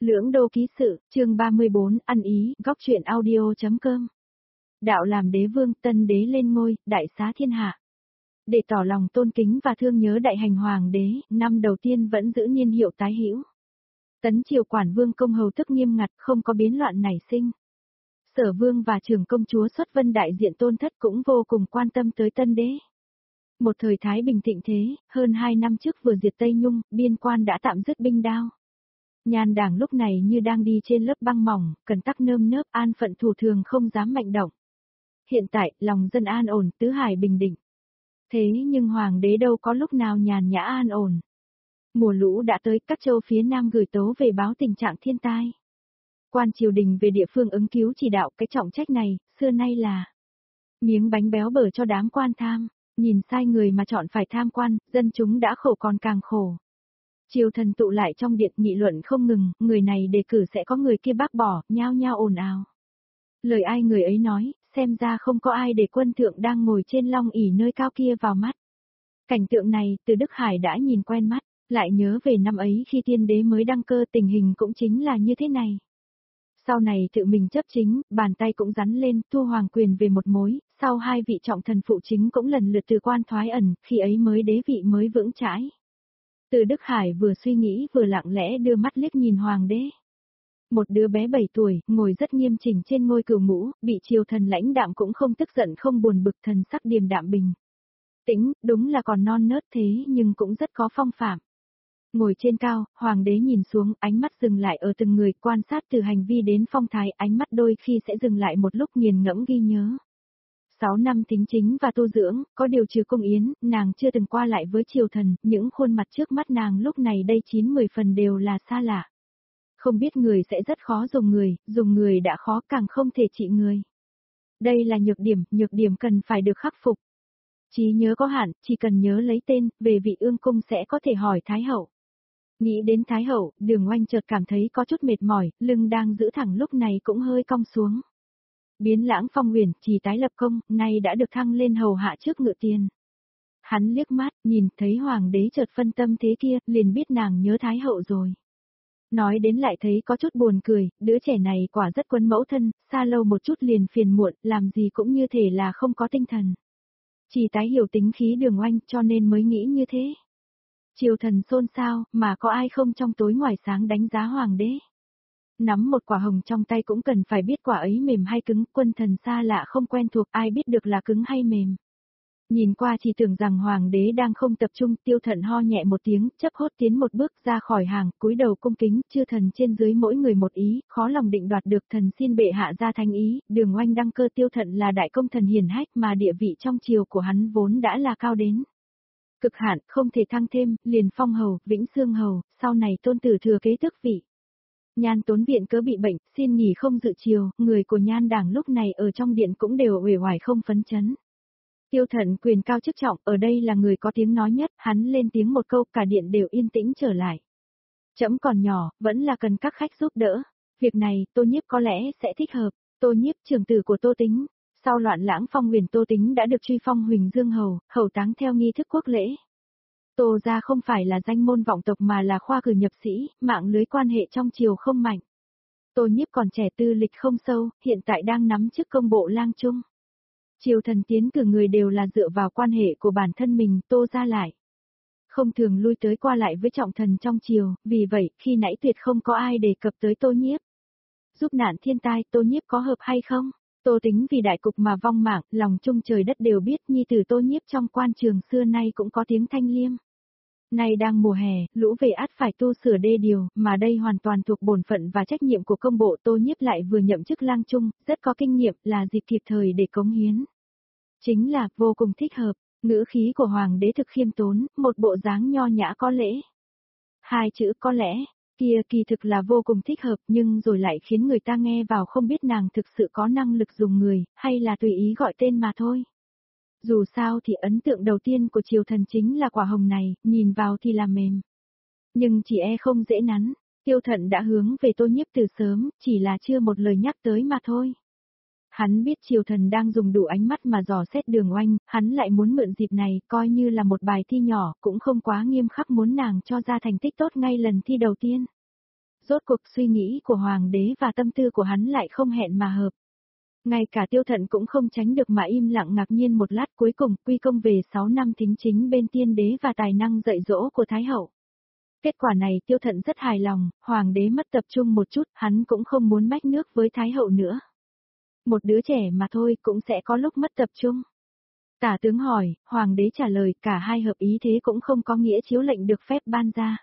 Lưỡng đô ký sự, chương 34, ăn ý, góc truyện audio.com. Đạo làm đế vương, tân đế lên ngôi, đại xá thiên hạ. Để tỏ lòng tôn kính và thương nhớ đại hành hoàng đế, năm đầu tiên vẫn giữ niên hiệu tái hữu. Tấn triều quản vương công hầu tức nghiêm ngặt, không có biến loạn nảy sinh. Sở vương và trưởng công chúa xuất vân đại diện tôn thất cũng vô cùng quan tâm tới tân đế. Một thời thái bình thịnh thế, hơn 2 năm trước vừa diệt Tây Nhung, biên quan đã tạm dứt binh đao. Nhan Đảng lúc này như đang đi trên lớp băng mỏng, cần tắc nơm nớp, an phận thủ thường không dám mạnh động. Hiện tại, lòng dân an ổn, tứ hải bình định. Thế nhưng hoàng đế đâu có lúc nào nhàn nhã an ổn. Mùa lũ đã tới, các châu phía nam gửi tố về báo tình trạng thiên tai. Quan triều đình về địa phương ứng cứu chỉ đạo cái trọng trách này, xưa nay là miếng bánh béo bở cho đám quan tham, nhìn sai người mà chọn phải tham quan, dân chúng đã khổ còn càng khổ. Triều thần tụ lại trong điện nghị luận không ngừng, người này đề cử sẽ có người kia bác bỏ, nhao nhao ồn ào. Lời ai người ấy nói, xem ra không có ai để quân thượng đang ngồi trên long ỷ nơi cao kia vào mắt. Cảnh tượng này, từ Đức Hải đã nhìn quen mắt, lại nhớ về năm ấy khi tiên đế mới đăng cơ tình hình cũng chính là như thế này. Sau này tự mình chấp chính, bàn tay cũng rắn lên, thu hoàng quyền về một mối, sau hai vị trọng thần phụ chính cũng lần lượt từ quan thoái ẩn, khi ấy mới đế vị mới vững chãi. Từ Đức Hải vừa suy nghĩ vừa lặng lẽ đưa mắt liếc nhìn hoàng đế. Một đứa bé 7 tuổi, ngồi rất nghiêm chỉnh trên ngôi cửu ngũ, bị triều thần lãnh đạm cũng không tức giận không buồn bực, thần sắc điềm đạm bình tĩnh, đúng là còn non nớt thế nhưng cũng rất có phong phạm. Ngồi trên cao, hoàng đế nhìn xuống, ánh mắt dừng lại ở từng người, quan sát từ hành vi đến phong thái, ánh mắt đôi khi sẽ dừng lại một lúc nghiền ngẫm ghi nhớ. 6 năm thính chính và tu dưỡng, có điều trừ Cung Yến, nàng chưa từng qua lại với triều thần, những khuôn mặt trước mắt nàng lúc này đây 9-10 phần đều là xa lạ. Không biết người sẽ rất khó dùng người đã khó càng không thể trị người. Đây là nhược điểm cần phải được khắc phục. Trí nhớ có hạn, chỉ cần nhớ lấy tên, về vị ương cung sẽ có thể hỏi Thái Hậu. Nghĩ đến Thái Hậu, Đường Oanh chợt cảm thấy có chút mệt mỏi, lưng đang giữ thẳng lúc này cũng hơi cong xuống. Biến Lãng Phong Huyền, chỉ tái lập công, nay đã được thăng lên hầu hạ trước ngự tiền. Hắn liếc mắt, nhìn thấy hoàng đế chợt phân tâm thế kia, liền biết nàng nhớ Thái Hậu rồi. Nói đến lại thấy có chút buồn cười, đứa trẻ này quả rất quấn mẫu thân, xa lâu một chút liền phiền muộn, làm gì cũng như thể là không có tinh thần. Chỉ tái hiểu tính khí Đường Oanh cho nên mới nghĩ như thế. Triều thần xôn xao, mà có ai không trong tối ngoài sáng đánh giá hoàng đế. Nắm một quả hồng trong tay cũng cần phải biết quả ấy mềm hay cứng, quân thần xa lạ không quen thuộc ai biết được là cứng hay mềm. Nhìn qua chỉ tưởng rằng hoàng đế đang không tập trung, Tiêu Thận ho nhẹ một tiếng, chấp hốt tiến một bước ra khỏi hàng, cúi đầu cung kính, chư thần trên dưới mỗi người một ý, khó lòng định đoạt được, thần xin bệ hạ ra thanh ý. Đường Oanh đăng cơ, Tiêu Thận là đại công thần hiển hách mà địa vị trong triều của hắn vốn đã là cao đến cực hạn, không thể thăng thêm, liền phong hầu, vĩnh xương hầu, sau này tôn tử thừa kế tước vị. Nhan Tốn viện cớ bị bệnh, xin nghỉ không dự triều, người của Nhan Đảng lúc này ở trong điện cũng đều uể oải không phấn chấn. Tiêu Thận quyền cao chức trọng, ở đây là người có tiếng nói nhất, hắn lên tiếng một câu, cả điện đều yên tĩnh trở lại. Trẫm còn nhỏ, vẫn là cần các khách giúp đỡ. Việc này, Tô Nhiếp có lẽ sẽ thích hợp. Tô Nhiếp, trưởng tử của Tô Tính. Sau loạn Lãng Phong Huyền, Tô Tính đã được truy phong Huỳnh Dương hầu, hầu táng theo nghi thức quốc lễ. Tô gia không phải là danh môn vọng tộc mà là khoa cử nhập sĩ, mạng lưới quan hệ trong triều không mạnh. Tô Nhiếp còn trẻ, tư lịch không sâu, hiện tại đang nắm chức công bộ lang trung. Triều thần tiến cử người đều là dựa vào quan hệ của bản thân mình, Tô gia lại không thường lui tới qua lại với trọng thần trong triều, vì vậy, khi nãy tuyệt không có ai đề cập tới Tô Nhiếp. Giúp nạn thiên tai, Tô Nhiếp có hợp hay không? Tô Tính vì đại cục mà vong mạng, lòng chung trời đất đều biết, nhi tử Tô Nhiếp trong quan trường xưa nay cũng có tiếng thanh liêm. Nay đang mùa hè, lũ về ắt phải tu sửa đê điều, mà đây hoàn toàn thuộc bổn phận và trách nhiệm của công bộ. Tô Nhiếp lại vừa nhậm chức lang trung, rất có kinh nghiệm, là dịp kịp thời để cống hiến. Chính là, vô cùng thích hợp, ngữ khí của hoàng đế thực khiêm tốn, một bộ dáng nho nhã có lễ. Hai chữ có lẽ, kia kỳ thực là vô cùng thích hợp nhưng rồi lại khiến người ta nghe vào không biết nàng thực sự có năng lực dùng người, hay là tùy ý gọi tên mà thôi. Dù sao thì ấn tượng đầu tiên của triều thần chính là quả hồng này, nhìn vào thì là mềm. Nhưng chỉ không dễ nắn, Tiêu Thận đã hướng về Tô Nhiếp từ sớm, chỉ là chưa một lời nhắc tới mà thôi. Hắn biết triều thần đang dùng đủ ánh mắt mà dò xét Đường Oanh, hắn lại muốn mượn dịp này coi như là một bài thi nhỏ, cũng không quá nghiêm khắc muốn nàng cho ra thành tích tốt ngay lần thi đầu tiên. Rốt cuộc suy nghĩ của hoàng đế và tâm tư của hắn lại không hẹn mà hợp. Ngay cả Tiêu Thận cũng không tránh được mà im lặng ngạc nhiên một lát, cuối cùng quy công về 6 năm thính chính bên tiên đế và tài năng dạy dỗ của Thái hậu. Kết quả này Tiêu Thận rất hài lòng, hoàng đế mất tập trung một chút, hắn cũng không muốn mách nước với Thái hậu nữa. Một đứa trẻ mà thôi cũng sẽ có lúc mất tập trung. Tả tướng hỏi, hoàng đế trả lời, cả hai hợp ý thế cũng không có nghĩa chiếu lệnh được phép ban ra.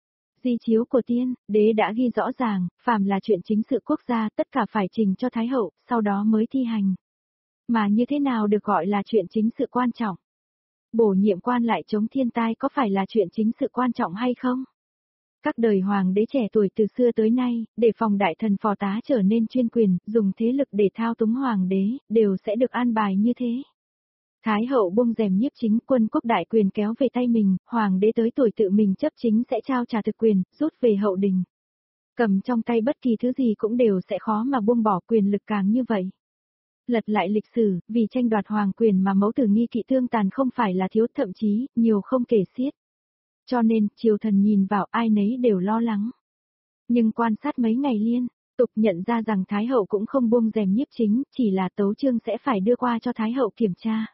Di chiếu của tiên đế đã ghi rõ ràng, phàm là chuyện chính sự quốc gia tất cả phải trình cho Thái hậu, sau đó mới thi hành. Mà như thế nào được gọi là chuyện chính sự quan trọng? Bổ nhiệm quan lại chống thiên tai có phải là chuyện chính sự quan trọng hay không? Các đời hoàng đế trẻ tuổi từ xưa tới nay, để phòng đại thần phò tá trở nên chuyên quyền, dùng thế lực để thao túng hoàng đế, đều sẽ được an bài như thế. Thái hậu buông rèm nhiếp chính, quân quốc đại quyền kéo về tay mình, hoàng đế tới tuổi tự mình chấp chính sẽ trao trả thực quyền, rút về hậu đình. Cầm trong tay bất kỳ thứ gì cũng đều sẽ khó mà buông bỏ, quyền lực càng như vậy. Lật lại lịch sử, vì tranh đoạt hoàng quyền mà mẫu tử nghi kỵ thương tàn không phải là thiếu, thậm chí, nhiều không kể xiết. Cho nên, triều thần nhìn vào ai nấy đều lo lắng. Nhưng quan sát mấy ngày liên tục nhận ra rằng Thái hậu cũng không buông rèm nhiếp chính, chỉ là tấu chương sẽ phải đưa qua cho Thái hậu kiểm tra.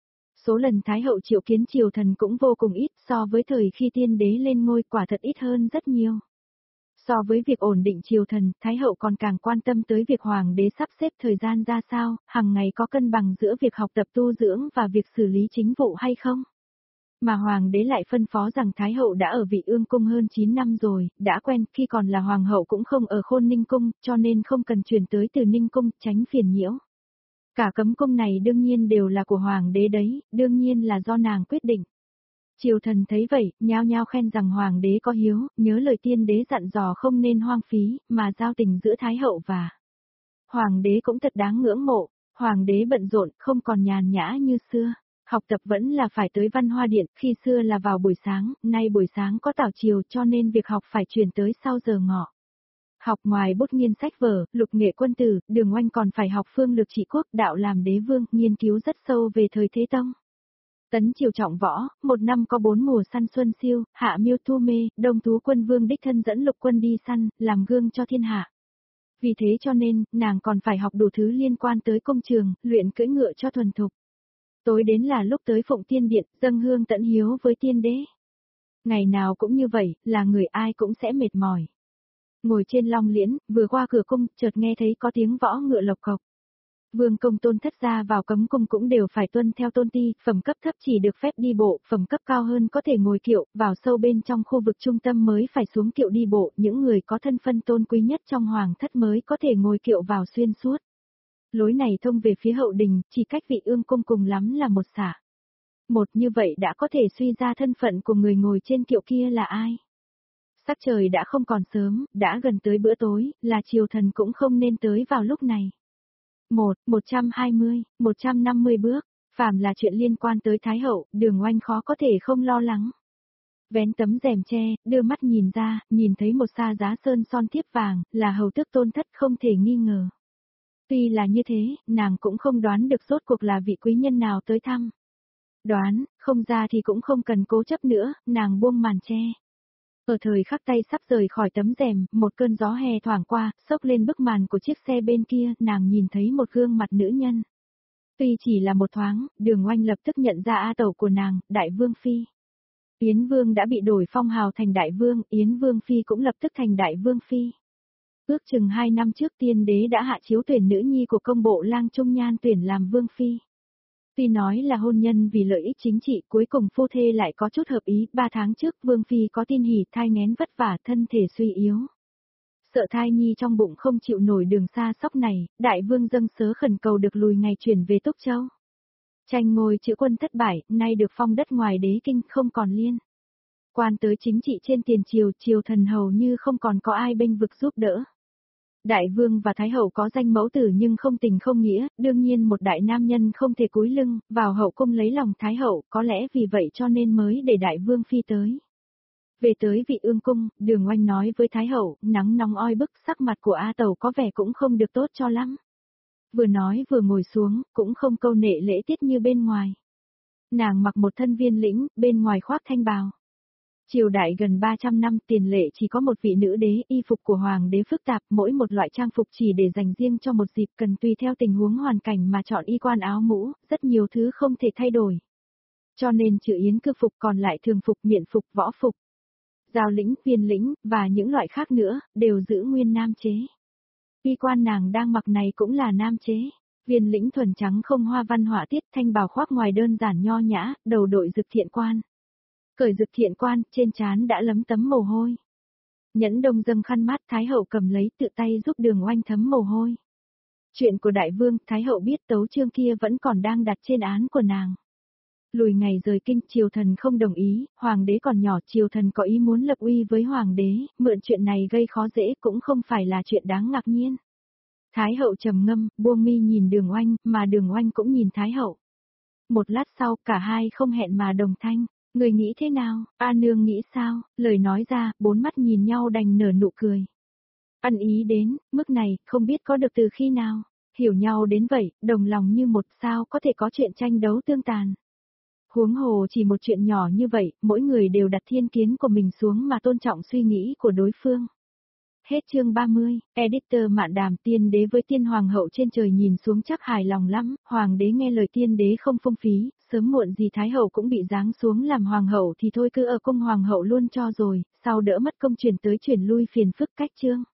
Số lần Thái hậu triệu kiến triều thần cũng vô cùng ít, so với thời khi tiên đế lên ngôi quả thật ít hơn rất nhiều. So với việc ổn định triều thần, Thái hậu còn càng quan tâm tới việc hoàng đế sắp xếp thời gian ra sao, hàng ngày có cân bằng giữa việc học tập tu dưỡng và việc xử lý chính vụ hay không. Mà hoàng đế lại phân phó rằng Thái hậu đã ở Vị Ương cung hơn 9 năm rồi, đã quen, khi còn là hoàng hậu cũng không ở Khôn Ninh cung, cho nên không cần chuyển tới Từ Ninh cung, tránh phiền nhiễu. Cả cấm cung này đương nhiên đều là của hoàng đế đấy, đương nhiên là do nàng quyết định. Triều thần thấy vậy, nhao nhao khen rằng hoàng đế có hiếu, nhớ lời tiên đế dặn dò không nên hoang phí, mà giao tình giữa Thái hậu và hoàng đế cũng thật đáng ngưỡng mộ. Hoàng đế bận rộn, không còn nhàn nhã như xưa. Học tập vẫn là phải tới Văn Hoa Điện, khi xưa là vào buổi sáng, nay buổi sáng có tảo chiều cho nên việc học phải chuyển tới sau giờ ngọ. Học ngoài bút nghiên sách vở, lục nghệ quân tử, Đường Oanh còn phải học phương lược trị quốc, đạo làm đế vương, nghiên cứu rất sâu về thời Thế Tông. Tấn triều trọng võ, một năm có 4 mùa săn xuân siêu, hạ miêu thu mê, đông tú quân vương đích thân dẫn lục quân đi săn, làm gương cho thiên hạ. Vì thế cho nên, nàng còn phải học đủ thứ liên quan tới công trường, luyện cưỡi ngựa cho thuần thục. Tối đến là lúc tới Phụng Tiên Điện, dâng hương tận hiếu với tiên đế. Ngày nào cũng như vậy, là người ai cũng sẽ mệt mỏi. Ngồi trên long liễn, vừa qua cửa cung, chợt nghe thấy có tiếng võ ngựa lộc cộc. Vương công tôn thất ra vào cấm cung cũng đều phải tuân theo tôn ti, phẩm cấp thấp chỉ được phép đi bộ, phẩm cấp cao hơn có thể ngồi kiệu, vào sâu bên trong khu vực trung tâm mới phải xuống kiệu đi bộ, những người có thân phân tôn quý nhất trong hoàng thất mới có thể ngồi kiệu vào xuyên suốt. Lối này thông về phía hậu đình, chỉ cách Vị Ương cung cùng lắm là một xả. Một như vậy đã có thể suy ra thân phận của người ngồi trên kiệu kia là ai. Sắc trời đã không còn sớm, đã gần tới bữa tối, là triều thần cũng không nên tới vào lúc này. 120, 150 bước, phàm là chuyện liên quan tới Thái hậu, Đường Oanh khó có thể không lo lắng. Vén tấm rèm tre, đưa mắt nhìn ra, nhìn thấy một sa giá sơn son thiếp vàng, là hầu tước tôn thất không thể nghi ngờ. Tuy là như thế, nàng cũng không đoán được rốt cuộc là vị quý nhân nào tới thăm. Đoán, không ra thì cũng không cần cố chấp nữa, nàng buông màn tre. Ở thời khắc tay sắp rời khỏi tấm rèm, một cơn gió hè thoảng qua, xốc lên bức màn của chiếc xe bên kia, nàng nhìn thấy một gương mặt nữ nhân. Tuy chỉ là một thoáng, Đường Oanh lập tức nhận ra a tẩu của nàng, Đại Vương Phi. Yến Vương đã bị đổi phong hào thành Đại Vương, Yến Vương Phi cũng lập tức thành Đại Vương Phi. Ước chừng 2 năm trước tiên đế đã hạ chiếu tuyển nữ nhi của công bộ lang Trung Nhan tuyển làm Vương Phi. Tuy nói là hôn nhân vì lợi ích chính trị, cuối cùng phu thê lại có chút hợp ý. 3 tháng trước Vương Phi có tin hỉ thai nghén vất vả, thân thể suy yếu. Sợ thai nhi trong bụng không chịu nổi đường xa sóc này, Đại Vương dâng sớ khẩn cầu được lùi ngày chuyển về Túc Châu. Tranh ngôi chữ quân thất bại, nay được phong đất ngoài đế kinh không còn liên. Quan tới chính trị trên tiền triều, triều thần hầu như không còn có ai bênh vực giúp đỡ. Đại vương và thái hậu có danh mẫu tử nhưng không tình không nghĩa, đương nhiên một đại nam nhân không thể cúi lưng, vào hậu cung lấy lòng thái hậu, có lẽ vì vậy cho nên mới để đại vương phi tới. Về tới Vị Ương cung, Đường Oanh nói với thái hậu, nắng nóng oi bức, sắc mặt của A Tẩu có vẻ cũng không được tốt cho lắm. Vừa nói vừa ngồi xuống, cũng không câu nệ lễ tiết như bên ngoài. Nàng mặc một thân viên lĩnh, bên ngoài khoác thanh bào. Triều đại gần 300 năm tiền lệ chỉ có một vị nữ đế, y phục của hoàng đế phức tạp, mỗi một loại trang phục chỉ để dành riêng cho một dịp, cần tùy theo tình huống hoàn cảnh mà chọn y quan áo mũ, rất nhiều thứ không thể thay đổi. Cho nên trừ yến cư phục còn lại thường phục, miện phục, võ phục, giao lĩnh, viên lĩnh, và những loại khác nữa, đều giữ nguyên nam chế. Y quan nàng đang mặc này cũng là nam chế. Viên lĩnh thuần trắng không hoa văn họa tiết, thanh bào khoác ngoài đơn giản nho nhã, đầu đội dực thiện quan. Cởi dực thiện quan, trên trán đã lấm tấm mồ hôi. Nhẫn đông dâng khăn mát, Thái hậu cầm lấy tự tay giúp Đường Oanh thấm mồ hôi. Chuyện của đại vương, Thái hậu biết tấu chương kia vẫn còn đang đặt trên án của nàng. Lùi ngày rời kinh, triều thần không đồng ý, hoàng đế còn nhỏ, triều thần có ý muốn lập uy với hoàng đế, mượn chuyện này gây khó dễ cũng không phải là chuyện đáng ngạc nhiên. Thái hậu trầm ngâm, buông mi nhìn Đường Oanh, mà Đường Oanh cũng nhìn Thái hậu. Một lát sau, cả hai không hẹn mà đồng thanh. Người nghĩ thế nào, A nương nghĩ sao, lời nói ra, bốn mắt nhìn nhau đành nở nụ cười. Ăn ý đến, mức này, không biết có được từ khi nào, hiểu nhau đến vậy, đồng lòng như một, sao có thể có chuyện tranh đấu tương tàn. Huống hồ chỉ một chuyện nhỏ như vậy, mỗi người đều đặt thiên kiến của mình xuống mà tôn trọng suy nghĩ của đối phương. Hết chương 30, editor Mạn Đàm. Tiên đế với tiên hoàng hậu trên trời nhìn xuống chắc hài lòng lắm, hoàng đế nghe lời tiên đế không phung phí, sớm muộn gì thái hậu cũng bị giáng xuống làm hoàng hậu thì thôi cứ ở cung hoàng hậu luôn cho rồi, sau đỡ mất công chuyển tới chuyển lui phiền phức cách chương.